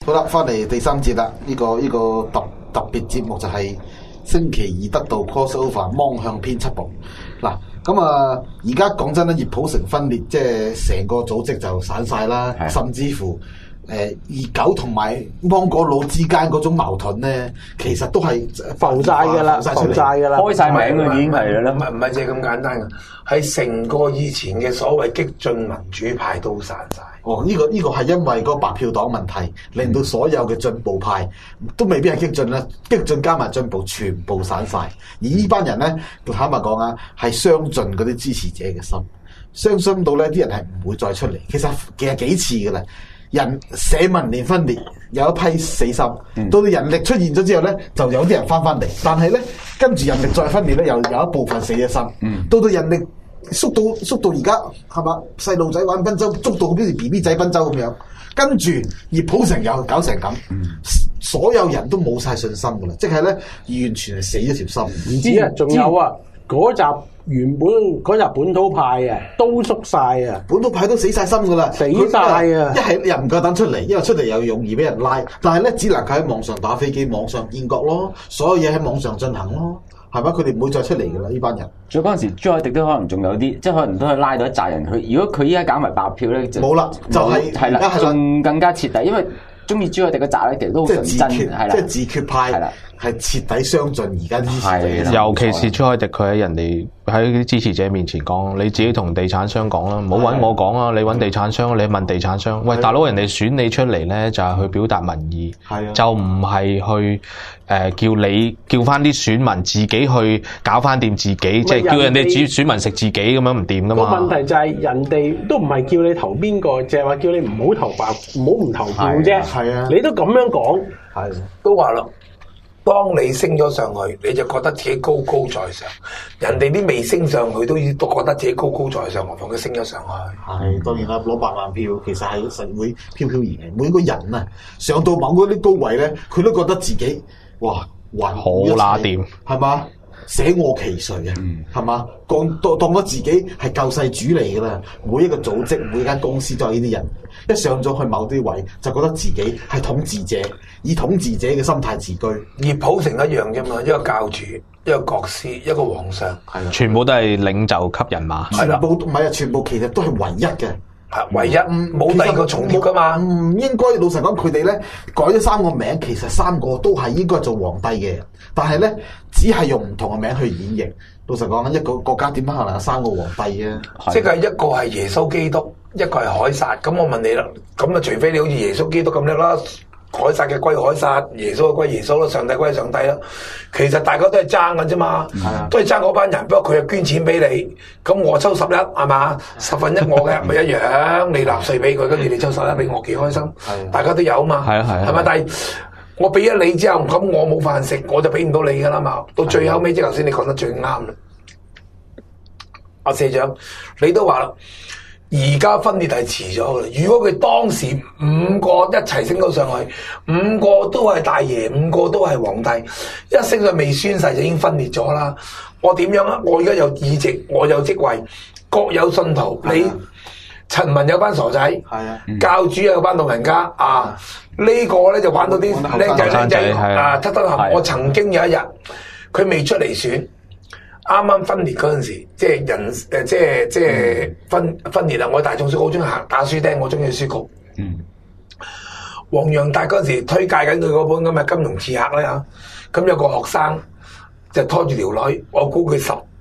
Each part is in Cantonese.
好啦，翻嚟第三節啦，呢個特別節目就係星期二得到 crossover 芒向編輯部。嗱，咁啊，而家講真咧，熱普城分裂，即係成個組織就散晒啦，甚至乎。二狗同埋芒果佬之間嗰種矛盾咧，其實都係浮晒㗎啦，浮晒㗎啦， 開晒名啦，已經係啦。 唔係淨係咁簡單㗎，係成個以前嘅所謂激進民主派都散晒。 哦，呢個係因為個白票黨問題，令到所有嘅進步派都未必係激進啦，激進加埋進步全部散晒。而呢班人咧，坦白講啊，係傷盡嗰啲支持者嘅心，傷心到咧啲人係唔會再出嚟。其實幾次㗎啦。人社民連分裂，有一批死心，到人力出現咗之後咧，就有啲人翻嚟，但係咧跟住人力再分裂咧，又有一部分死咗心，到人力縮到而家係嘛，細路仔玩賓州，捉到好似 BB 仔賓州咁樣，跟住熱普城又搞成咁，所有人都冇晒信心噶啦，即係咧完全係死咗條心。 唔知啊，仲有啊，嗰集原本嗰集本土派啊，都縮晒啊， 本土派都死晒心噶啦， 死晒啊！ 一係又唔夠膽出嚟，因為出嚟又容易俾人拉，但係咧只能夠喺網上打飛機、網上建國咯，所有嘢喺網上進行咯，係咪？佢哋唔會再出嚟噶啦，呢班人。 仲有嗰陣時，朱凱廸都可能仲有啲，即係可能都係拉到一紮人。佢如果佢依家搞埋白票咧，就冇啦，就係啦，仲更加徹底，因為中意朱凱廸嘅紮咧，其實都好純真，係啦， 即係自決派，係啦。係徹底傷盡而家啲， 尤其是朱凱廸，佢喺人哋喺啲支持者面前講，你自己同地產商講啦，唔好揾我講啊！你揾地產商，你問地產商，喂大佬，人哋選你出嚟咧，就係去表達民意，就唔係去叫你叫翻啲選民自己去搞翻掂自己，即係叫人哋選民食自己咁樣唔掂噶嘛。 個問題就係人哋都唔係叫你投邊個，淨係話叫你唔好投白，唔投票啫。係啊，你都咁樣講， 係都話啦。當你升咗上去，你就覺得自己高高在上；人哋啲未升上去都覺得自己高高在上，何況佢升咗上去。 係當然啦，攞100萬票其實係實會飄飄然嘅。每個人啊，上到某嗰啲高位咧，佢都覺得自己哇好拿掂， 係嘛？捨我其誰啊？係嘛？當咗自己係救世主嚟㗎啦！每一個組織、每間公司都有呢啲人，一上咗去某啲位，就覺得自己係統治者，以統治者嘅心態自居。 熱普城一樣啫嘛，一個教主、一個國師、一個皇上， 係全部都係領袖級人馬， 全部唔係啊！全部其實都係唯一嘅。 唯一冇第二個重疊噶嘛？ 唔應該，老實講，佢哋咧改咗3個名，其實3個都係應該做皇帝嘅，但係咧只係用唔同嘅名去演繹。老實講，一個國家點可能有3個皇帝啊？ 即係一個係耶穌基督，一個係凱撒。咁我問你啦，咁啊，除非你好似耶穌基督咁叻啦。凱撒嘅歸凱撒，耶穌嘅歸耶穌咯，上帝歸上帝咯。其實大家都係爭緊啫嘛，都係爭嗰班人。不過佢又捐錢俾你，咁我抽11係嘛，10分1我嘅咪一樣。你納稅俾佢，跟住你抽11俾我，幾開心。大家都有啊嘛，係咪？但係我俾咗你之後，咁我冇飯食，我就俾唔到你噶啦嘛。到最後尾，即係頭先你講得最啱啦。阿社長，你都話啦。而家分裂係遲咗嘅啦。如果佢當時5個一齊升到上去，5個都係大爺，5個都係皇帝，一升上未宣誓就已經分裂咗啦。我點樣啊？我而家有議席，我有職位，各有信徒。你陳文有班傻仔，教主有班老人家啊。呢個咧就玩到啲靚仔啊，得閒。我曾經有一日，佢未出嚟選。啱啱分裂嗰陣時，即係人即係分裂啦！我喺大眾書局好中意行打書釘，我中意書局。黃洋達嗰陣時推介緊佢嗰本咁嘅《金融刺客》啦嚇，咁有個學生就拖住條女，我估佢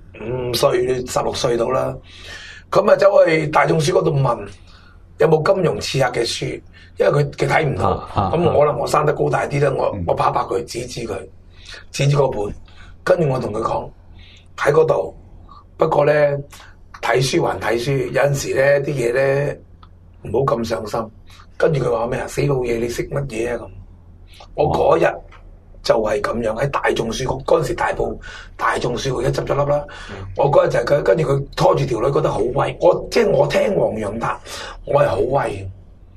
15歲、16歲到啦。咁啊走去大眾書局度問有冇《金融刺客》嘅書，因為佢睇唔到。咁可能我生得高大啲啦，我拍佢，指嗰本，跟住我同佢講。喺嗰度，不過咧睇書還睇書，有陣時咧啲嘢咧唔好咁上心。跟住佢話咩啊？死老嘢，你識乜嘢啊？咁我嗰日就係咁樣喺大眾書局嗰陣時，大眾書局一執咗笠啦。我嗰日就係佢，跟住佢拖住條女，覺得好威。我聽黃洋達，我係好威。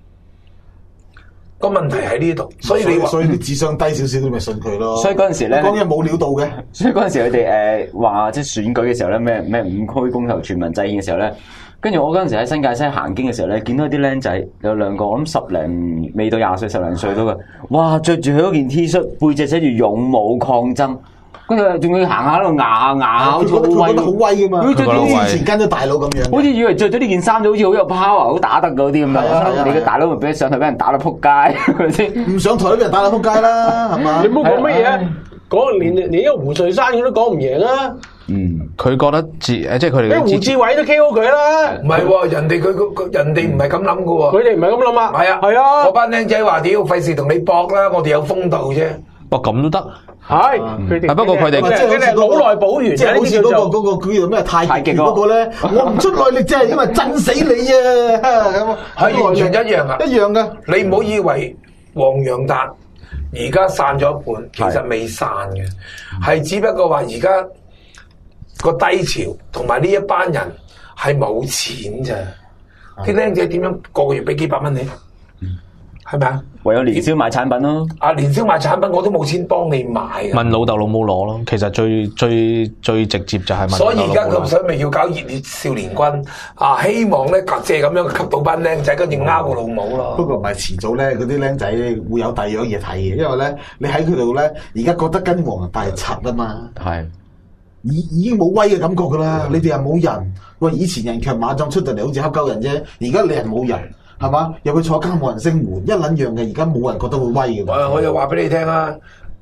個問題喺呢度，所以啲智商低少少，你咪信佢咯。 所以嗰陣時咧， 講嘢冇料到嘅。 所以嗰陣時佢哋話即係選舉嘅時候咧，咩5區公投全民制憲嘅時候咧， 跟住我嗰陣時喺新界西行經嘅時候咧，見到啲僆仔有兩個，我諗10零未到20歲，10零歲到嘅，哇！着住佢嗰件 T 恤，背脊寫住勇武抗爭，跟住仲要行下喺度咬， 佢覺得好威噶嘛，佢好似以前跟咗大佬咁樣， 好似以為着咗呢件衫就好似好有 power， 好打得嗰啲咁樣。你嘅大佬咪俾你上台俾人打到撲街，係咪先？ 唔上台都俾人打到撲街啦，係嘛？ 你唔好講乜嘢啊！嗰連一個胡瑞山佢都講唔贏啊！ 佢覺得即係佢哋。 胡志偉都 KO 佢啦。 唔係喎，人哋唔係咁諗噶喎。 佢哋唔係咁諗啊。 係啊， 係啊。 嗰班僆仔話：屌，費事同你搏啦，我哋有風度啫。 咁都得。 係。佢哋。 不過佢哋即係老內保完， 即係好似嗰個叫做咩太極嗰個咧，我唔出內力啫，因為震死你啊！ 係完全一樣啊！ 一樣噶。 你唔好以為黃洋達而家散咗一半，其實未散嘅，係只不過話而家個低潮同埋呢一班人係冇錢咋，啲僆仔點樣個月俾幾百蚊你？係咪啊？ 唯有年宵買產品咯。 年宵買產品我都冇錢幫你買啊！ 問老豆老母攞咯，其實最直接就係問。 所以而家咁想咪要搞熱烈少年軍啊！希望咧借咁樣吸到班僆仔，跟住拗個老母咯。 不過唔係遲早咧，嗰啲僆仔會有第二樣嘢睇嘅，因為咧你喺佢度咧，而家覺得跟黃大係柒啊嘛。 係。 已經冇威嘅感覺噶啦，你哋又冇人。喂，以前人強馬壯出到嚟，好似恰鳩人啫。而家你係冇人，係嘛？入去坐監冇人聲援，一撚樣嘅。而家冇人覺得會威嘅。 我又話俾你聽啊，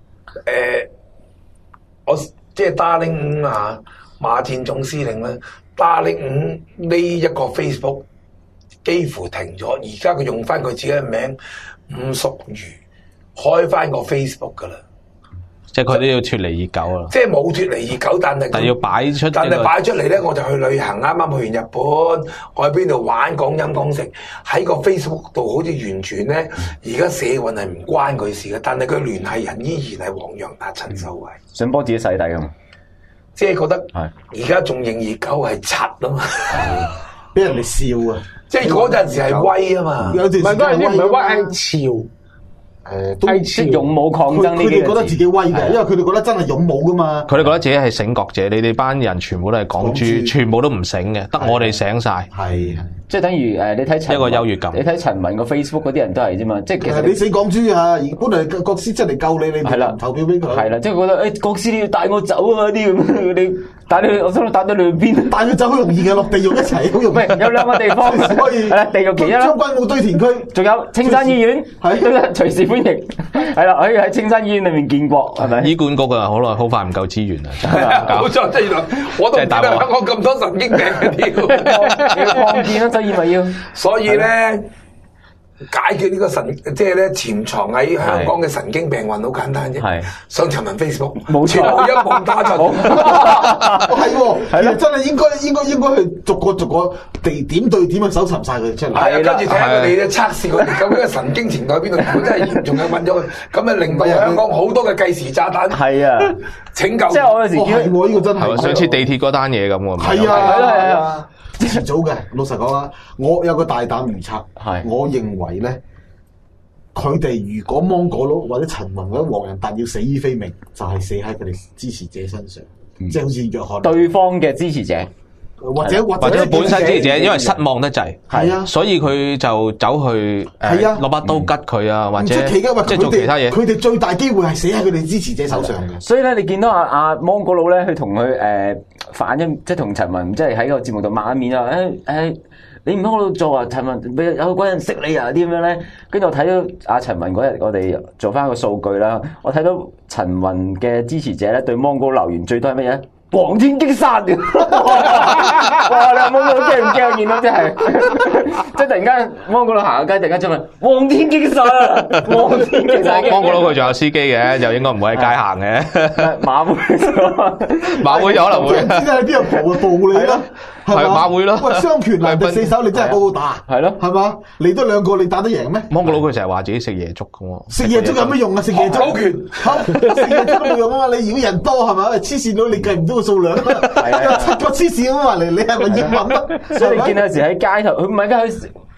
我即係 Darling 5啊，馬戰總司令咧，Darling 5呢一個 Facebook 幾乎停咗，而家佢用翻佢自己嘅名伍淑瑜開翻個 Facebook 噶啦。 即係佢都要脱離熱狗啊！ 即係冇脱離熱狗，但係要擺出。 但係擺出嚟咧，我就去旅行，啱啱去完日本，我喺邊度玩，講飲講食，喺個 Facebook 度好似完全咧，而家社運係唔關佢事嘅，但係佢聯繫人依然係黃洋達、陳秀慧， 想幫自己洗底㗎嘛？ 即係覺得而家仲認熱狗係柒啊嘛， 俾人哋笑啊！ 即係嗰陣時係威啊嘛， 唔係嗰陣時唔係威係潮。 都係勇武抗爭呢啲， 佢哋覺得自己威嘅，因為佢哋覺得真係勇武噶嘛。 佢哋覺得自己係醒覺者，你哋班人全部都係港豬，全部都唔醒嘅，得我哋醒晒。 係，即係等於你睇一個優越感。 你睇陳雲個 Facebook 嗰啲人都係啫嘛，即係其實你死港豬啊！本來國師出嚟救你，你唔投票俾佢。 係啦，即係覺得國師你要帶我走啊啲咁，你帶你我想帶到兩邊， 帶佢走好容易嘅，落地獄一齊好容易。 有2個地方可以，係啦，地獄其一啦。 將軍澳堆填區， 仲有青山醫院，係隨時歡迎。係啦，可以喺青山醫院裏面見過，係咪？ 醫管局啊，好快唔夠資源啊！ 冇錯，即係我都唔知香港咁多神經病嘅屌， 要擴建啦，所以咪要。 所以咧，解決呢個即係咧潛藏喺香港嘅神經病患好簡單啫。係上陳文 Facebook， 冇錯， 一網打盡。 係喎，係真係應該去逐個地點對點去搜尋晒佢出嚟。 係啊，跟住睇下佢哋咧測試佢哋究竟嘅神經程度喺邊度。如果真係嚴重嘅揾咗佢，咁啊令到香港好多嘅計時炸彈。 係啊， 拯救。 即係我有時見到呢個真係上次地鐵嗰單嘢咁喎。 係啊。遲早嘅，老實講啊，我有個大膽預測，我認為咧，佢哋如果芒果佬或者陳雲或者黃洋達要死於非命，就係死喺佢哋支持者身上，即係好似約翰對方嘅支持者， 或者本身支持者，因為失望得滯， 係啊， 所以佢就走去攞把刀吉佢啊，或者即係做其他嘢。 佢哋最大機會係死喺佢哋支持者手上嘅。 所以咧，你見到阿芒果佬咧，去同佢反映，即係同陳雲，即係喺個節目度抹面啊！你唔喺嗰度做啊，陳雲有個人識你啊啲咁樣咧。跟住我睇到阿陳雲嗰日，我哋做翻個數據啦。我睇到陳雲嘅支持者咧，對芒果留言最多係乜嘢？黃天擊殺嘅，哇！你阿芒果佬驚唔驚？見到真係，即係突然間芒果佬行下街，突然間出嚟黃天擊殺啊！黃天擊殺。 芒果佬佢仲有司機嘅，就應該唔會喺街行嘅。 馬會有可能會。 唔知喺邊度暴你啦， 係馬會咯。 喂，雙拳難敵4手，你真係好好打。 係咯， 係嘛？嚟多2個，你打得贏咩？ 芒果佬佢成日話自己食夜粥嘅喎。 食夜粥有咩用啊？食夜粥拳，食夜粥都冇用啊嘛！你如果人多係咪？黐線佬你計唔到個數量啊！有7個黐線咁話嚟，你係咪英文啊？ 所以你見有時喺街頭，佢唔係佢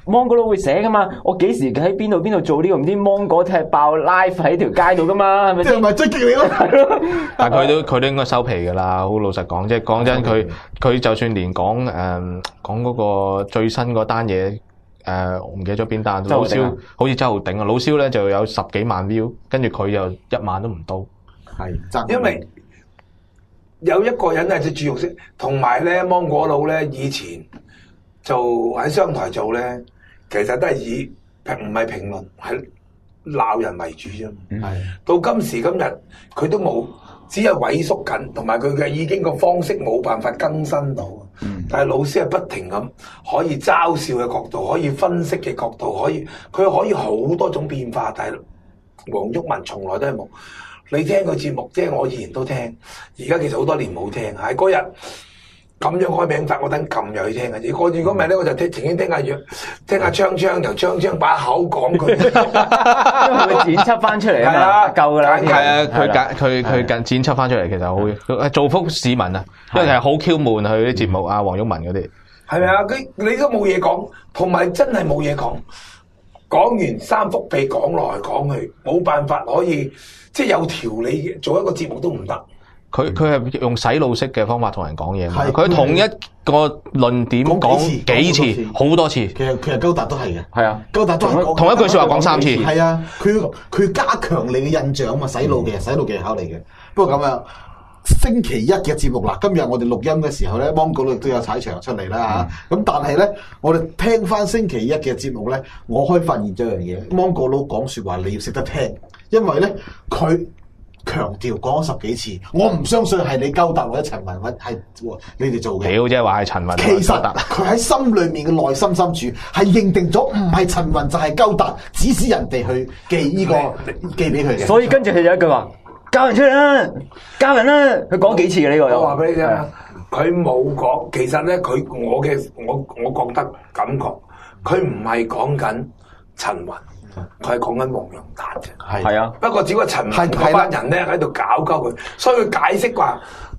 芒果佬會寫噶嘛？我幾時喺邊度做呢個唔知芒果踢爆 live 喺條街度噶嘛？係咪先？ 即係咪追擊你咯？ 但係佢都應該收皮㗎啦。好老實講，即係講真，佢就算連講嗰個最新嗰單嘢，我唔記得咗邊單。老蕭好似周浩鼎啊，老蕭咧就有10幾萬 view， 跟住佢又1萬都唔到。 係， 因為有一個人係隻豬肉色，同埋咧芒果佬咧以前就喺商台做咧。其實都係以唔係評論，係鬧人為主啫。到今時今日，佢都冇，只係萎縮緊，同埋佢嘅已經個方式冇辦法更新到。但係老師係不停咁可以嘲笑嘅角度，可以分析嘅角度，佢可以好多種變化。但係黃毓民從來都係冇。你聽個節目，即係我以前都聽，而家其實好多年冇聽。喺嗰日。咁樣開名法，我等撳入去聽嘅。如果唔係咧，我就曾經聽阿昌昌由昌昌把口講佢， 因為佢剪輯翻出嚟啊嘛，夠㗎啦。 係啊，佢剪輯翻出嚟，其實好造福市民啊，因為係好 Q 悶佢啲節目啊，黃毓民嗰啲。 係咪啊？你都冇嘢講，同埋真係冇嘢講。講完三幅被講來講去，冇辦法可以即係有條理嘅做一個節目都唔得。 佢係用洗腦式嘅方法同人講嘢嘛，佢同一個論點講幾次，好多次。其實高達都係嘅， 係啊， 高達都係同一句説話講3次。 係啊，佢加強你嘅印象嘛，洗腦嘅洗腦技巧嚟嘅。不過咁樣，星期一嘅節目嗱，今日我哋錄音嘅時候咧，芒果佬都有踩場出嚟啦嚇。咁但係咧，我哋聽翻星期一嘅節目咧，我可以發現咗一樣嘢，芒果佬講説話你要識得聽，因為咧佢。強調講咗10幾次，我唔相信係你高達或者陳文或係你哋做嘅。 屌啫，話係陳文。 其實佢喺心裏面嘅內心深處係認定咗唔係陳文就係高達，指使人哋去寄寄俾佢嘅。 所以跟住佢有一句話：交人出嚟啦，交人啦！佢講幾次嘅呢個？ 我話俾你聽，佢冇講。其實咧，我覺得感覺，佢唔係講緊陳文。佢係講緊黃洋達啫， 係啊。 不過只不過陳文嗰班人咧喺度搞鳩佢，所以佢解釋話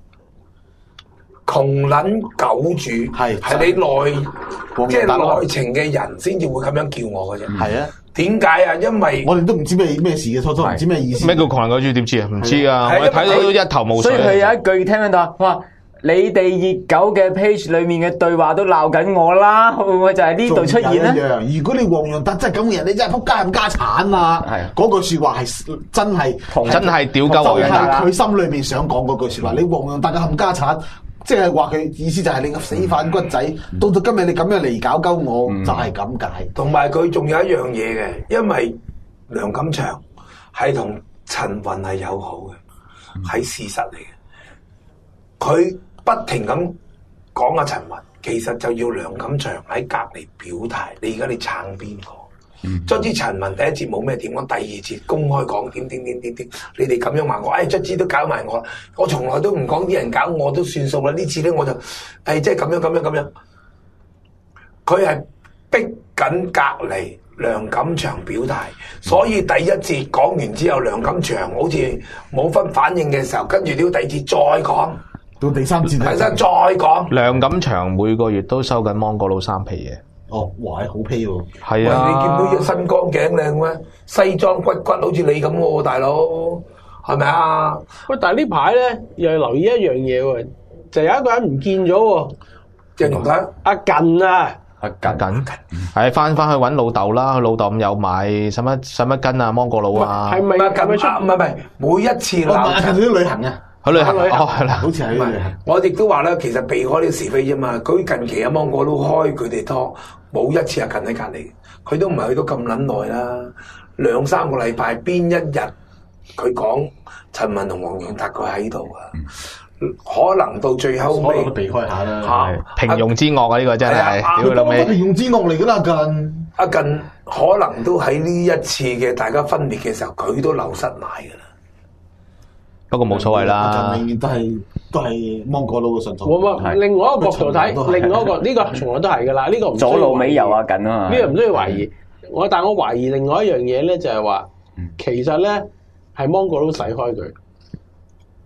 窮撚狗主係你即係內情嘅人先至會咁樣叫我嘅啫。係啊，點解啊？因為我哋都唔知咩事嘅，初初唔知咩意思。 咩叫窮撚狗主？點知啊？唔知啊！我哋睇到都一頭霧水。 所以佢有一句聽得到話。你哋熱狗嘅 page 裏面嘅對話都鬧緊我啦，會唔會就係呢度出現咧？ 如果你黃洋達真係咁嘅人，你真係仆街冚家產啊！嗰句説話係真係屌鳩黃洋達。 佢心裏面想講嗰句説話，你黃洋達嘅冚家產，即係話佢意思就係你個死反骨仔。到到今日你咁樣嚟搞鳩我，就係咁解。 同埋佢仲有一樣嘢嘅，因為梁錦祥係同陳雲係友好嘅，係事實嚟嘅。佢不停咁講阿陳雲，其實就要梁錦祥喺隔離表態。你而家你撐邊個？卒之陳雲第一節冇咩點講，第二節公開講點。你哋咁樣話我，卒之都搞埋我。我從來都唔講啲人搞我都算數啦。呢次咧我就即係咁樣。佢係逼緊隔離梁錦祥表態，所以第一節講完之後，梁錦祥好似冇分反應嘅時候，跟住呢第二節再講。 到第三節再講， 梁錦祥每個月都收緊芒果佬3皮嘢。 哦，哇，好批喎！ 係啊， 你見到呢身光頸靚咩？西裝骨好似你咁喎，大佬係咪啊？ 喂，但係呢排咧又留意一樣嘢喎，就有一個人唔見咗喎。 即係同佢阿近啊！ 阿近係翻去揾老豆啦，佢老豆咁有買，使乜跟啊芒果佬啊？ 係咪咁樣出？ 唔係，每一次鬧近啲旅行啊！ 去旅行係啦， 好似係。 我亦都話咧，其實避開呢個是非啫嘛。佢近期阿芒果佬開佢哋拖，冇一次係近喺隔離，佢都唔係去到咁撚耐啦。2-3個禮拜，邊一日佢講陳文同黃洋達佢喺度啊？可能到最後尾都避開下啦。 平庸之惡啊！呢個真係，屌老味， 平庸之惡嚟㗎啦，近。 阿近可能都喺呢一次嘅大家分裂嘅時候，佢都流失埋㗎啦。 不過冇所謂啦， 永遠都係芒果佬嘅信徒。 另外一個角度睇，另外一個呢個從來都係㗎啦，呢個唔左路尾遊阿緊啊嘛。 呢個唔需要懷疑。但我懷疑另外一樣嘢咧，就係話其實咧係芒果佬使開佢。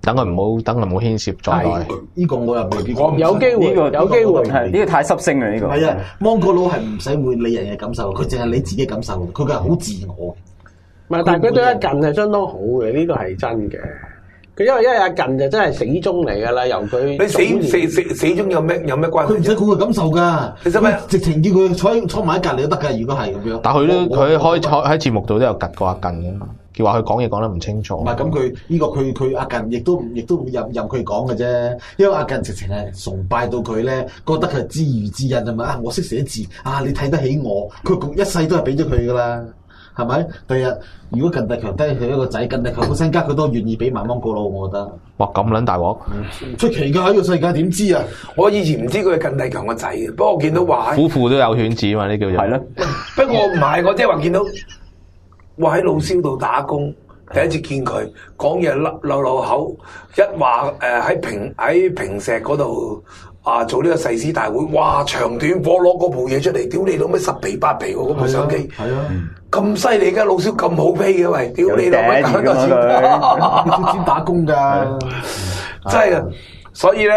等佢唔好牽涉在內。 呢個我又未必講， 有機會，有機會係呢個太濕性啦呢個。 係啊，芒果佬係唔使會理人嘅感受，佢淨係理自己感受，佢係好自我。 唔係，但係佢對阿近係相當好嘅，呢個係真嘅。佢因為阿近就真係死忠嚟㗎啦，由佢你死忠有咩關係？ 佢唔使顧佢感受㗎， 你使咩？ 直情叫佢坐埋喺隔離都得㗎。如果係咁樣， 但佢開喺節目度都有趌過阿近嘅，叫話佢講嘢講得唔清楚。 唔係咁，佢呢個佢阿近亦都任佢講嘅啫。因為阿近直情係崇拜到佢咧，覺得佢係知遇之恩啊嘛。啊，我識寫字啊，你睇得起我，佢一世都係俾咗佢㗎啦。係咪？第日如果近大強低佢一個仔，近大強本身家佢都願意俾埋芒果佬，我覺得。 哇！咁撚大鑊， 出奇㗎！呢個世界點知啊？ 我以前唔知佢係近大強個仔嘅，不過我見到話夫婦都有犬子嘛，呢叫做。係咯。 不過唔係，我即係話見到，哇喺老蕭度打工，第一次見佢講嘢漏口，一話喺平石嗰度。啊！做呢個誓師大會，哇！長短火攞嗰部嘢出嚟，屌你老味十皮八皮喎！嗰部相機， 係啊， 咁犀利嘅老蕭咁好批嘅喂，屌你老味打個先打工㗎， 真係㗎！所以咧，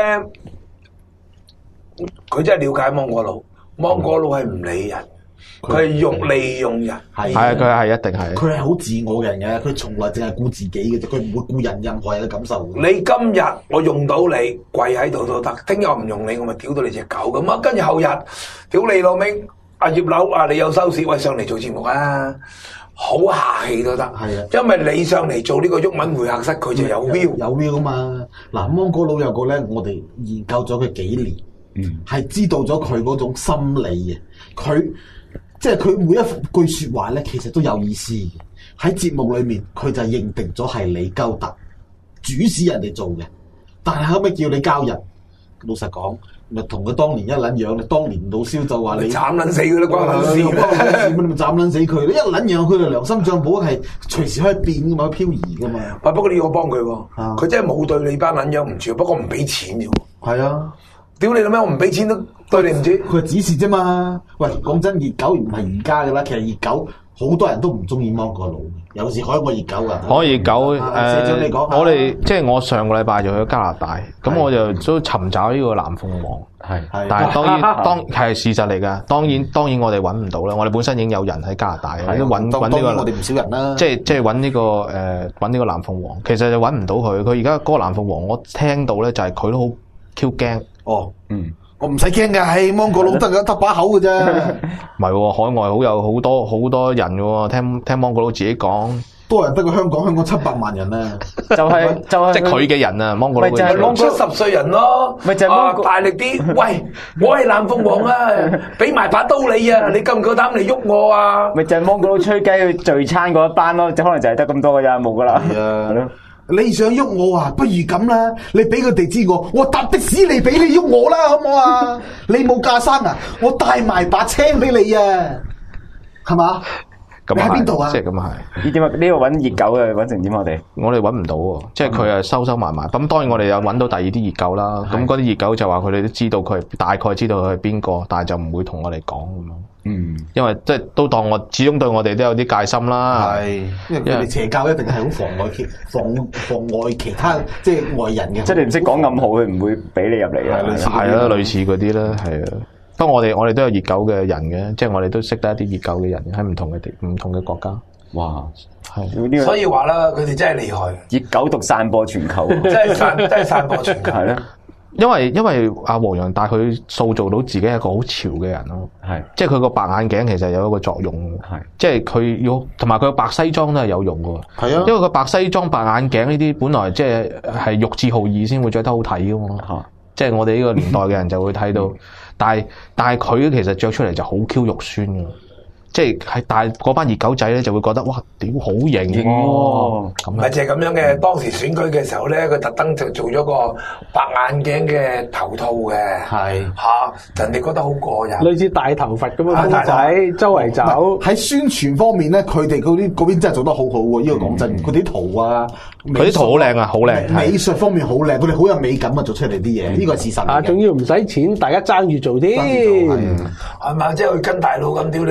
佢真係了解芒果佬，芒果佬係唔理人。佢係利用人， 係啊，佢係一定係。 佢係好自我嘅人嘅，佢從來淨係顧自己嘅啫，佢唔會顧人任何人嘅感受。 你今日我用到你跪喺度都得，聽日我唔用你，我咪屌到你隻狗咁啊！跟住後日屌你老味，阿葉劉啊，你有收視，喂上嚟做節目啊，好客氣都得。係啊，因為你上嚟做呢個毓民會客室，佢就有 view， 有 view 啊嘛。嗱，芒果佬有個咧，我哋研究咗佢幾年，係知道咗佢嗰種心理嘅，佢。即係佢每一句説話咧，其實都有意思嘅。喺節目裏面，佢就認定咗係你鳩特主使人哋做嘅，但係後尾叫你交人。老實講，咪同佢當年一撚樣。你當年老蕭就話你斬撚死佢啦，關我事咩？你咪斬撚死佢。你一撚樣，佢哋良心帳簿係隨時可以變噶嘛，漂移噶嘛。 不過你要我幫佢喎，佢真係冇對你班撚樣唔住，不過唔俾錢啫喎。 係啊。 屌你老咩！我唔俾錢都對你唔住。 佢係指示啫嘛。喂，講真，熱狗唔係而家噶啦。其實熱狗好多人都唔中意芒果佬，有時海外熱狗噶。 海外熱狗社長你講， 我哋即係我上個禮拜就去咗加拿大，咁我就都尋找呢個藍鳳凰。係，但係當係事實嚟㗎。當然我哋揾唔到啦。我哋本身已經有人喺加拿大，揾呢個我哋唔少人啦。 即係揾呢個揾呢個藍鳳凰，其實就揾唔到佢。佢而家嗰個藍鳳凰，我聽到咧就係佢都好 Q 驚。 哦，我唔使驚㗎，係芒果佬得把口㗎啫。 唔係喎，海外有好多人嘅喎，聽芒果佬自己講， 多人得過香港700萬人啊。 就係即係佢嘅人啊，芒果佬嘅人。 咪就係60歲人咯， 咪就係大力啲。喂，我係藍鳳凰啊，俾埋把刀你啊，你夠唔夠膽嚟喐我啊？ 咪就係芒果佬吹雞去聚餐嗰一班咯，即可能就係得咁多㗎咋，冇㗎啦。係啊。 你想喐我啊？不如咁啦，你俾個地址我搭的士嚟俾你喐我啦，好唔好啊？你冇架生啊？我帶埋把車俾你啊，係嘛？你喺邊度啊？ 即係咁係。 呢點啊？呢個揾熱狗嘅揾成點我哋揾唔到喎，即係佢係收埋埋。咁當然我哋有揾到第二啲熱狗啦。咁嗰啲熱狗就話佢哋都知道佢大概知道佢係邊個，但係就唔會同我哋講咁樣。因為即係都當我始終對我哋都有啲戒心啦。係， 因為佢哋邪教一定係好妨礙其他即係外人嘅。 即係你唔識講暗號，佢唔會俾你入嚟啊。 係啊，類似嗰啲啦，係啊。不過我哋都有熱狗嘅人嘅，即係我哋都識得一啲熱狗嘅人喺唔同嘅國家。 哇， 係。 所以話啦，佢哋真係厲害。 熱狗毒散播全球， 真係散播全球。 係咧。 因為阿黃洋帶佢塑造到自己係一個好潮嘅人咯，係，即係佢個白眼鏡其實有一個作用，係，即係佢要同埋佢個白西裝都係有用嘅，係啊，因為個白西裝、白眼鏡呢啲本來即係玉置浩二先會着得好睇噶嘛，即係我哋呢個年代嘅人就會睇到，但係佢其實着出嚟就好 Q 肉酸嘅。即係但係嗰班熱狗仔咧就會覺得哇屌好型喎，咁唔係淨係咁樣嘅。當時選舉嘅時候咧，佢特登就做咗個白眼鏡嘅頭套嘅，係嚇人哋覺得好過癮， 類似大頭佛咁嘅公仔周圍走。 喺宣傳方面咧，佢哋嗰邊真係做得好好喎。呢個講真，佢啲圖啊， 佢啲圖好靚啊，好靚， 美術方面好靚，佢哋好有美感啊，做出嚟啲嘢，呢個係事實。 啊，仲要唔使錢，大家爭住做添， 係嘛？即係佢跟大佬咁屌你，我搏命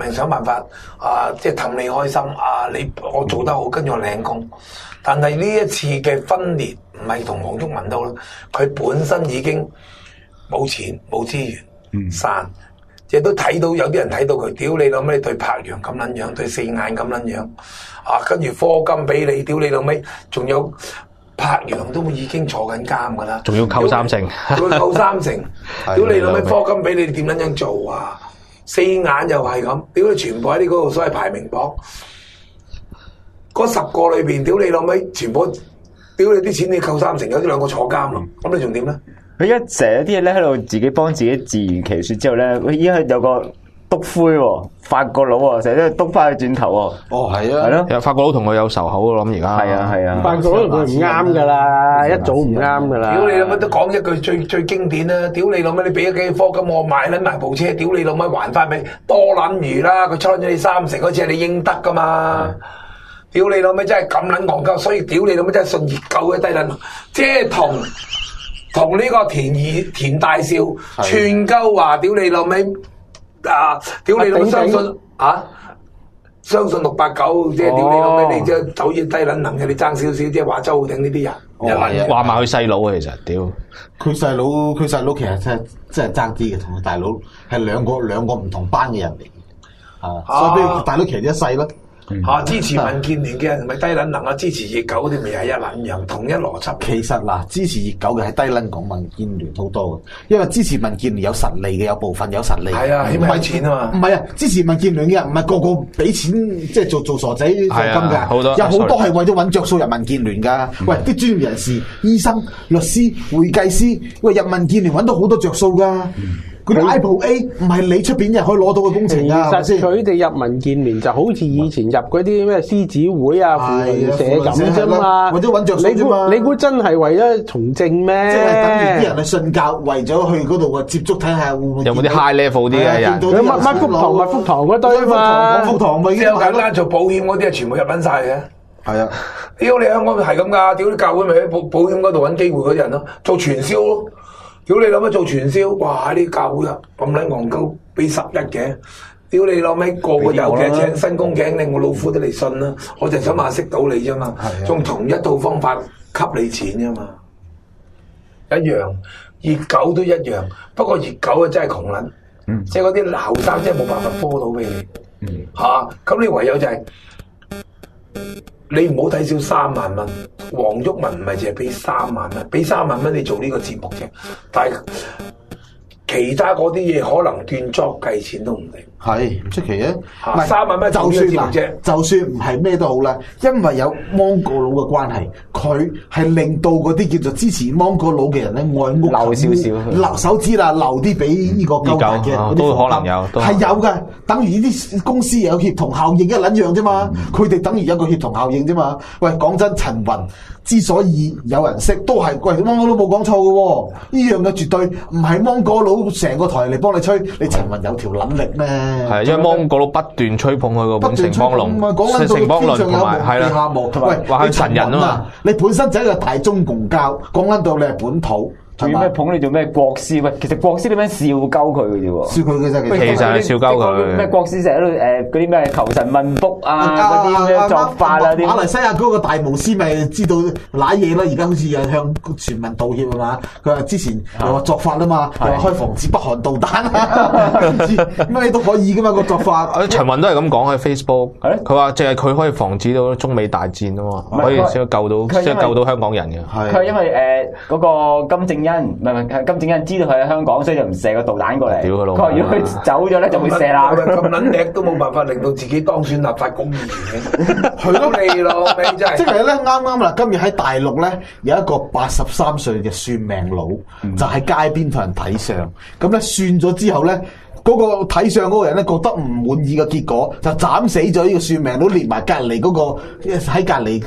人想辦法即係氹你開心我做得好，跟住我領功。但係呢一次嘅分裂唔係同黃毓民到啦，佢本身已經冇錢冇資源散，亦都睇到有啲人睇到佢，屌你老味對柏楊咁撚樣，對四眼咁撚樣跟住科金俾你，屌你老味，仲有柏楊都已經坐緊監㗎啦， 仲要扣三成， 仲要扣三成，屌你老味科金俾你點撚樣做啊？四眼又係咁，屌你全部喺呢嗰度所謂排名榜，嗰10個裏邊，屌你老味全部，屌你啲錢你扣三成，有啲兩個坐監咯，咁你仲點咧？ 佢一成日啲嘢咧喺度自己幫自己自圓其說之後咧，佢依家有個督灰喎，法國佬喎，成日都督翻佢轉頭喎。 哦，係啊， 係咯， 其實法國佬同佢有仇口咯，咁而家係啊， 法國佬同佢唔啱噶啦，一早唔啱噶啦。 屌你老味都講一句最經典啦！屌你老味，你俾咗幾科金我買撚埋部車，屌你老味還翻俾多撚餘啦！佢抽咗你3成，嗰次係你應得噶嘛？屌你老味真係咁撚戇鳩，所以屌你老味真係信熱狗嘅低撚，即係同呢個田大少串鳩話，屌你老味屌你老味相信相信689，即係屌你老味，你即係走熱低撚能嘅，你爭少少，即係話周浩鼎呢啲人， 話埋佢細佬啊，其實屌佢細佬其實真係爭啲嘅，同佢大佬係兩個唔同班嘅人嚟，所以俾大佬騎咗一世咯。 支持民建聯嘅人咪低撚能支持熱狗嗰啲咪係一撚樣，同一邏輯。 其實嗱，支持熱狗嘅係低撚講民建聯好多嘅，因為支持民建聯有實利嘅，有部分有實利。 係啊，起碼有錢啊嘛。 唔係啊，支持民建聯嘅人唔係個個俾錢，即係做傻仔課金㗎。有好多係為咗揾着數入民建聯㗎。喂，啲專業人士、醫生、律師、會計師，喂入民建聯揾到好多着數㗎。嗰啲 Apple A 唔係你出邊人可以攞到嘅工程㗎。 其實佢哋入民建聯就好似以前入嗰啲咩獅子會啊、扶輪社咁啫嘛， 或者揾着數啫嘛。 你估真係為咗從政咩？ 即係等於啲人去信教，為咗去嗰度接觸睇下會唔會有冇啲 high level 啲嘅人？ 乜福堂嗰堆嘛？ 福堂咪已經簡單做保險嗰啲啊，全部入緊晒嘅。 係啊， 屌你香港係咁㗎，屌啲教會咪喺保險嗰度揾機會嗰啲人咯，做傳銷咯。屌你諗乜做傳銷？哇！啲教會啊咁撚戇鳩，俾11嘅。屌你諗咩？個個有嘅請新工請令我老虎都嚟信啦。我就想話識到你啫嘛，用同一套方法吸你錢啫嘛，一樣。熱狗都一樣，不過熱狗啊真係窮撚，即係嗰啲後生真係冇辦法科到俾你咁你唯有就係、你唔好睇少3萬蚊，黃毓民唔係淨係俾3萬蚊，俾3萬蚊你做呢個節目啫，但係其他嗰啲嘢可能斷作計錢都唔定， 係唔出奇啊！ 唔係3萬蚊就算嗱， 就算唔係咩都好啦，因為有芒果佬嘅關係，佢係令到嗰啲叫做支持芒果佬嘅人咧愛屋留少少， 留手指啦，留啲俾呢個鳩大嘅都可能有， 係有嘅。等於呢啲公司有協同效應一撚樣啫嘛，佢哋等於有個協同效應啫嘛。喂，講真，陳雲之所以有人識，都係喂芒果佬冇講錯嘅喎，呢樣嘅絕對唔係芒果佬成個台嚟幫你吹，你陳雲有條撚力咩？ 係，因為芒果佬不斷吹捧佢個本城邦論，城邦論同埋係啦， 喂， 話佢陳人啊嘛， 你本身就係一個大中共教，講緊到你係本土。 做咩捧你做咩國師？喂，其實國師點樣笑鳩佢嘅啫喎？ 笑佢嘅啫， 其實係笑鳩佢。 咩國師成日喺度嗰啲咩求神問卜啊，嗰啲咩作法啊啲。 馬來西亞嗰個大巫師咪知道瀨嘢啦，而家好似又向全民道歉啊嘛。佢話之前又話作法啊嘛，又話開防止北韓導彈啊，咩都可以噶嘛個作法。 陳雲都係咁講喺 Facebook，佢話淨係佢可以防止到中美大戰啊嘛，可以先救到香港人嘅。 佢係因為嗰個金正恩。唔係金正恩知道佢喺香港，所以就唔射個導彈過嚟。佢話如果佢走咗咧，就會射啦。 咁撚叻都冇辦法令到自己當選立法局議員嘅，係咯你咯，你真係。即係咧，啱啱啦，今日喺大陸咧有一個83歲嘅算命佬，就喺街邊同人睇相。咁咧算咗之後咧，嗰個睇相嗰個人咧覺得唔滿意嘅結果，就斬死咗呢個算命佬，連埋隔離嗰個喺隔離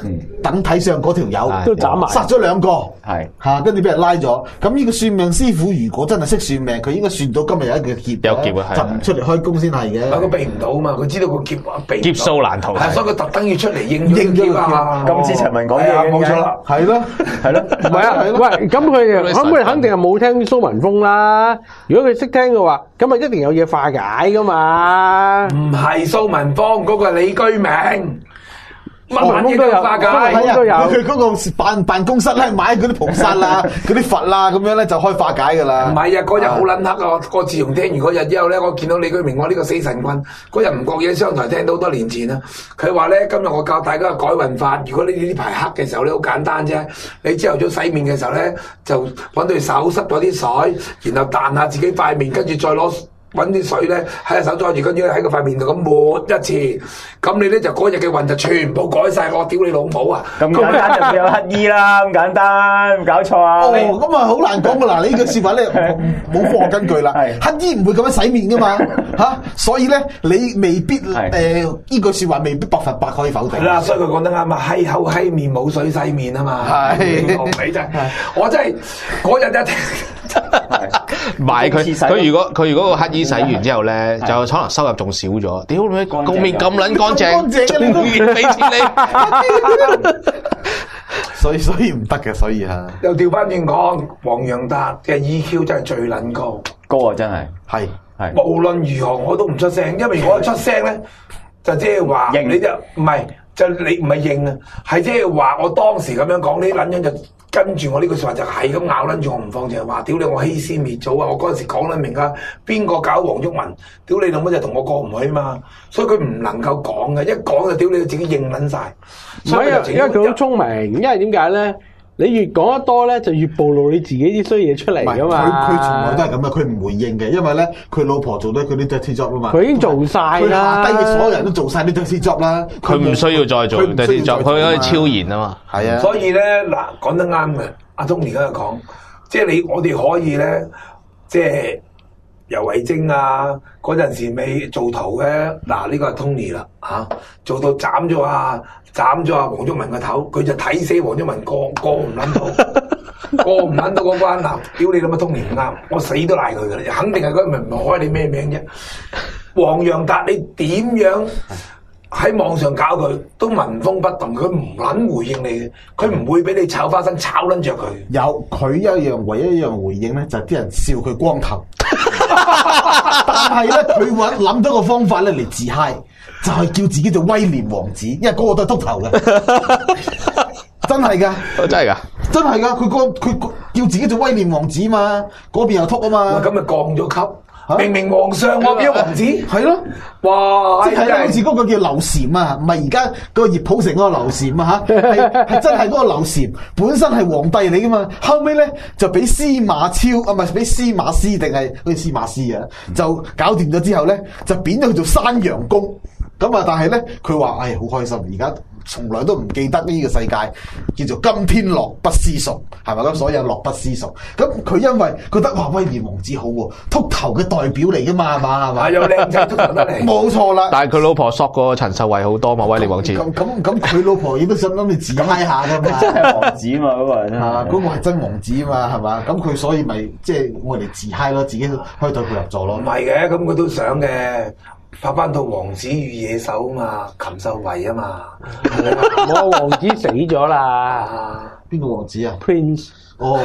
等睇相嗰條友都斬埋， 殺咗2個， 係嚇，跟住俾人拉咗。咁呢個算命師傅如果真係識算命，佢應該算到今日有一個劫， 有劫啊， 就唔出嚟開工先係嘅。 佢避唔到啊嘛，佢知道個劫避劫數難逃， 係所以佢特登要出嚟應咗啊！ 今次陳文講嘢冇錯啦， 係咯， 係咯， 唔係啊，喂，咁佢肯定係冇聽蘇文峰啦。如果佢識聽嘅話，咁啊一定有嘢化解噶嘛。 唔係蘇文峰，嗰個係李居明。乜嘢都有化解， 都有。 佢嗰個辦公室咧買嗰啲菩薩啦、嗰啲佛啦，咁樣咧就開化解噶啦。 唔係啊，嗰日好撚黑啊！我自從聽完嗰日之後咧，我見到李居明我呢個死神棍，嗰日唔覺嘢商台聽到好多年前啦。佢話咧，今日我教大家改運法，如果你呢排黑嘅時候咧，好簡單啫。你朝頭早洗面嘅時候咧，就揾對手濕咗啲水，然後彈下自己塊面，跟住再揾啲水咧喺隻手揸住，跟住喺個塊面度咁抹一次，咁你咧就嗰日嘅運就全部改晒。我屌你老母啊！ 咁簡單就有乞衣啦，咁簡單，搞錯啊！ 哦，咁啊好難講噶嗱，你呢句説話咧冇科學根據啦。乞衣唔會咁樣洗面噶嘛嚇，所以咧你未必呢句説話未必100%可以否定。 係啦，所以佢講得啱啊，閪口閪面冇水洗面啊嘛。係，我真係嗰日一聽。 唔係佢如果個乞衣洗完之後咧，就可能收入仲少咗。屌你個面咁撚乾淨，仲願俾錢你。 所以唔得嘅，所以嚇。 又調翻轉講，黃洋達嘅 EQ 真係最撚高啊！真係係。 無論如何我都唔出聲，因為我一出聲咧，就即係話你就唔係就你唔係認啊，係即係話我當時咁樣講，呢撚樣就。跟住我呢句説話就係咁咬撚住我唔放，就係話屌你我欺師滅祖啊！我嗰陣時講得明啊，邊個搞黃毓民？屌你老母就同我過唔去啊嘛！所以佢唔能夠講嘅，一講就屌你自己認撚晒。 唔係啊，因為佢好聰明，因為點解咧？你越講得多咧，就越暴露你自己啲衰嘢出嚟噶嘛。 佢從來都係咁嘅，佢唔回應嘅，因為咧佢老婆做咗佢啲 dirty job 啊嘛。 佢已經做晒啦， 佢下低嘅所有人都做晒啲 dirty job 啦。 佢唔需要再做 dirty job，佢可以超然啊嘛。 係啊。 所以咧嗱，講得啱嘅，阿Tony而家講，即係我哋可以咧，即係游蕙禎啊，嗰陣時未做圖嘅，嗱呢個係 Tony 啦嚇，做到斬咗黃毓民個頭，佢就睇死黃毓民過唔撚到，過唔撚到嗰關嗱，屌你老母Tony唔啱，我死都賴佢噶啦，肯定係佢唔開你咩名啫？黃洋達你點樣喺網上搞佢都紋風不動，佢唔撚回應你嘅，佢唔會俾你炒花生炒撚着佢。 有佢唯一一樣回應咧，就係啲人笑佢光頭。但係咧，佢諗到個方法咧嚟自嗨，就係叫自己做威廉王子，因為個個都係禿頭嘅，真係噶， 真係噶， 真係噶，佢叫自己做威廉王子嘛，嗰邊又禿啊嘛， 咁咪降咗級。明明皇上我變咗王子， 係咯， 哇！ 即係好似嗰個叫劉禪啊，唔係而家嗰個葉普成嗰個劉禪啊嚇，係真係嗰個劉禪本身係皇帝嚟噶嘛，後尾咧就俾司馬超啊，唔係俾司馬師定係好似司馬師啊，就搞掂咗之後咧，就貶咗佢做山陽公，咁啊，但係咧佢話唉好開心，而家從來都唔記得呢個世界叫做今天樂不思蜀，係咪咁？所有樂不思蜀，咁佢因為覺得哇威廉王子好喎，禿頭嘅代表嚟噶嘛，係嘛？ 有靚仔禿頭得嚟， 冇錯啦。 但係佢老婆索過陳秀慧好多嘛，威廉王子。 咁佢老婆亦都想諗你自嗨下噶嘛？ 真係王子嘛嗰個人嗰個係真王子啊嘛，係嘛？咁佢所以咪即係我哋自嗨咯，自己可以對佢入座咯。 唔係嘅，咁佢都想嘅。拍翻套《王子與野獸》啊嘛，禽獸圍啊嘛， 我王子死咗啦， 邊個王子啊 ？Prince， 哦，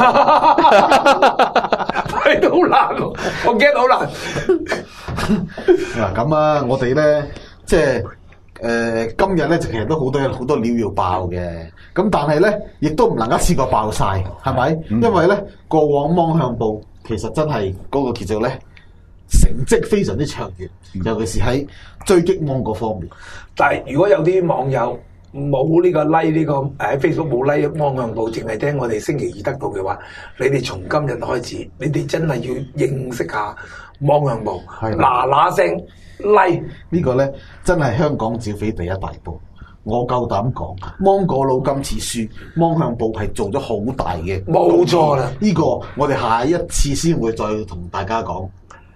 係都好難，我驚好難。 嗱咁啊，我哋咧即係今日咧，其實都好多料要爆嘅，咁但係咧，亦都唔能一次過爆晒，係咪？因為咧，過往芒向報其實真係嗰個叫做咧。成績非常之卓越，尤其是喺追擊芒嗰方面。 但係如果有啲網友冇呢個 like 呢個喺 Facebook 冇 like 芒向報，淨係聽我哋星期二得到嘅話，你哋從今日開始，你哋真係要認識下芒向報，嗱嗱聲 like 呢個咧，真係香港剿匪第一大報。我夠膽講，芒果佬今次輸，芒向報係做咗好大嘅， 冇錯啦。 呢個我哋下一次先會再同大家講。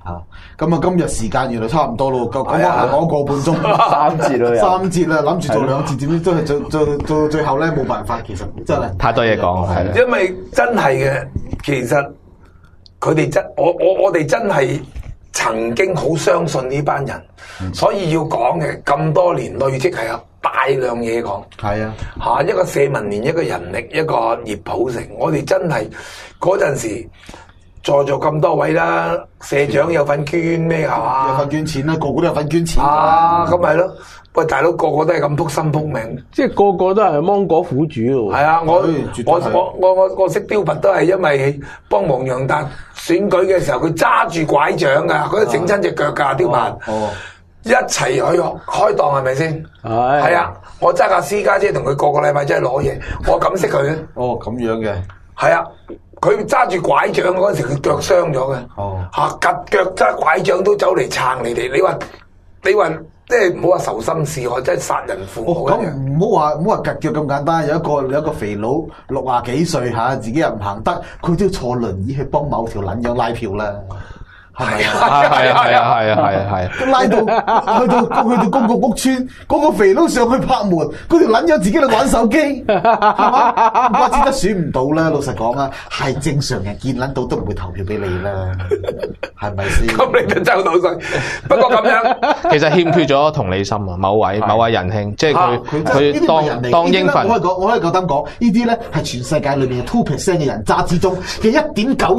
咁啊，今日時間原來差唔多咯，講個半鐘， 3節咯， 3節啦，諗住做2節，點知都係做最後咧冇辦法，其實真係太多嘢講，係啦。 因為真係嘅，其實佢哋我哋真係曾經好相信呢班人，所以要講嘅咁多年累積係有大量嘢講。 係啊， 嚇一個社民連，一個人力，一個葉普成，我哋真係嗰陣時。在座咁多位啦，社長有份捐咩係嘛？ 有份捐錢啦，個個都有份捐錢。 咁咪咯。喂，大佬個個都係咁撲心撲命， 即係個個都係芒果苦主喎。 係啊，我識雕拔都係因為幫黃洋達選舉嘅時候，佢揸住拐杖㗎，佢整親隻腳㗎雕拔。一齊去開檔係咪先？係啊，我揸架私家車同佢個個禮拜真係攞嘢，我咁識佢嘅。 哦，咁樣嘅。 係啊。佢揸住拐杖嗰陣時，佢腳傷咗嘅，嚇夾腳揸拐杖都走嚟撐你哋。你話即係唔好話仇心事害，真係殺人父母嘅。 咁唔好話夾腳咁簡單。有一個肥佬60幾歲嚇，自己又唔行得，佢都要坐輪椅去幫某條撚樣拉票啦。係咪啊？ 拉到去到公共屋邨，嗰個肥佬上去拍門，嗰條撚樣自己喺度玩手機，係嘛？唔怪之得選唔到啦。老實講啊，係正常人見撚到都唔會投票俾你啦，係咪先？ 咁你就周到水。不過咁樣， 其實欠缺咗同理心啊！某位仁兄，即係佢當應份。 我可以夠膽講，呢啲咧係全世界裏面 2% 嘅人渣之中嘅1.93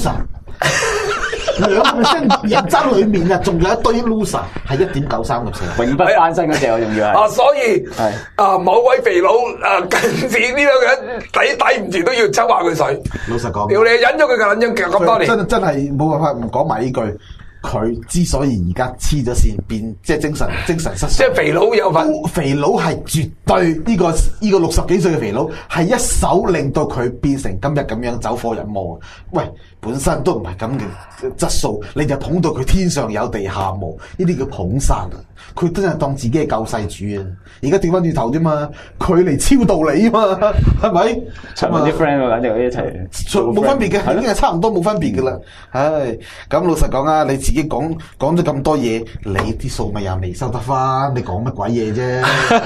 loser。2% 人渣裏面啊，仲有一堆 loser 係1.93%， 永不翻身嗰隻，我仲要係。 所以某位肥佬近視呢兩個人抵唔住都要抽下佢水。 老實講， 屌你忍咗佢嘅撚樣咁多年， 真係冇辦法唔講埋呢句。佢之所以而家黐咗線，變即係精神失常， 即係肥佬有份。 肥佬係絕對呢個60幾歲嘅肥佬係一手令到佢變成今日咁樣走火入魔。喂，本身都唔係咁嘅質素，你就捧到佢天上有地下無，呢啲叫捧殺啊！佢真係當自己係救世主啊！而家調翻轉頭啫嘛，佢嚟超度你啊嘛，係咪？ 尋揾啲 friend 喎，簡直一齊冇分別嘅，已經係差唔多冇分別噶啦。唉，咁老實講啊，你自己講咗咁多嘢，你啲數咪又未收得翻？你講乜鬼嘢啫？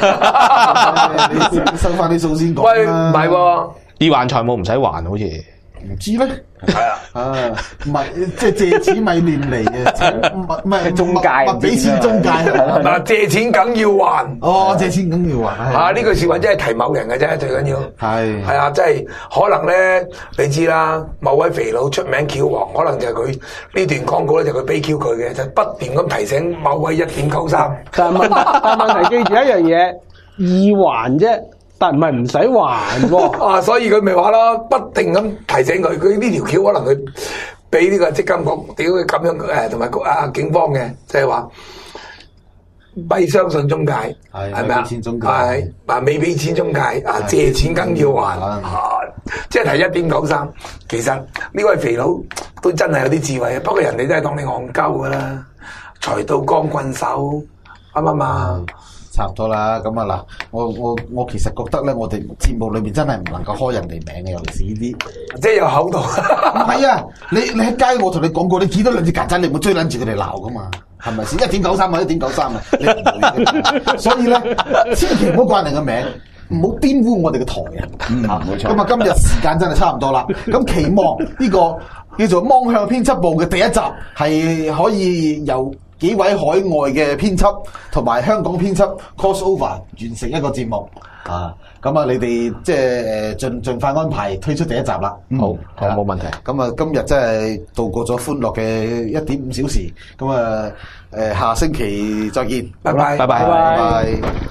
你收翻啲數先講。 喂，唔係喎， 要還財務唔使還，好似唔知咧。 係啊，唔係即係借錢咪亂嚟嘅，唔係中介， 咪俾錢中介。 嗱，借錢梗要還。 哦，借錢梗要還。 呢句説話真係提某人嘅啫，最緊要。 係啊，即係可能咧，你知啦，某位肥佬出名橋王，可能就係佢呢段廣告咧，就佢俾 Q 佢嘅，就不斷咁提醒某位1.93。 但問題記住一樣嘢，易還啫。但唔係唔使還喎， 所以佢咪話咯，不定咁提醒佢，佢呢條橋可能佢俾呢個積金局屌佢咁樣同埋警方嘅，即係話咪相信中介，係咪啊？係未俾錢中介借錢更要還即係提1.93。其實呢位肥佬都真係有啲智慧，不過人哋都係當你戇鳩噶啦，財到光棍手，啱唔啱啊？ 差唔多啦，咁啊嗱，我其實覺得咧，我哋節目裏面真係唔能夠開人哋名嘅，尤其是呢啲， 即係有口度。 唔係啊，你喺街我同你講過，你見到兩隻曱甴，你唔會追撚住佢哋鬧噶嘛，係咪先？1.93啊，1.93啊，你唔會嘅。所以咧，千祈唔好掛人嘅名，唔好玷污我哋嘅台啊。 冇錯。 咁啊，今日時間真係差唔多啦。咁期望呢個叫做芒向編輯部嘅第一集係可以由幾位海外嘅編輯同埋香港編輯 crossover 完成一個節目啊！咁啊，你哋即係盡快安排推出第一集啦。 好，冇問題。 咁啊，今日真係度過咗歡樂嘅1.5小時。咁啊，下星期再見。 拜拜。 拜拜。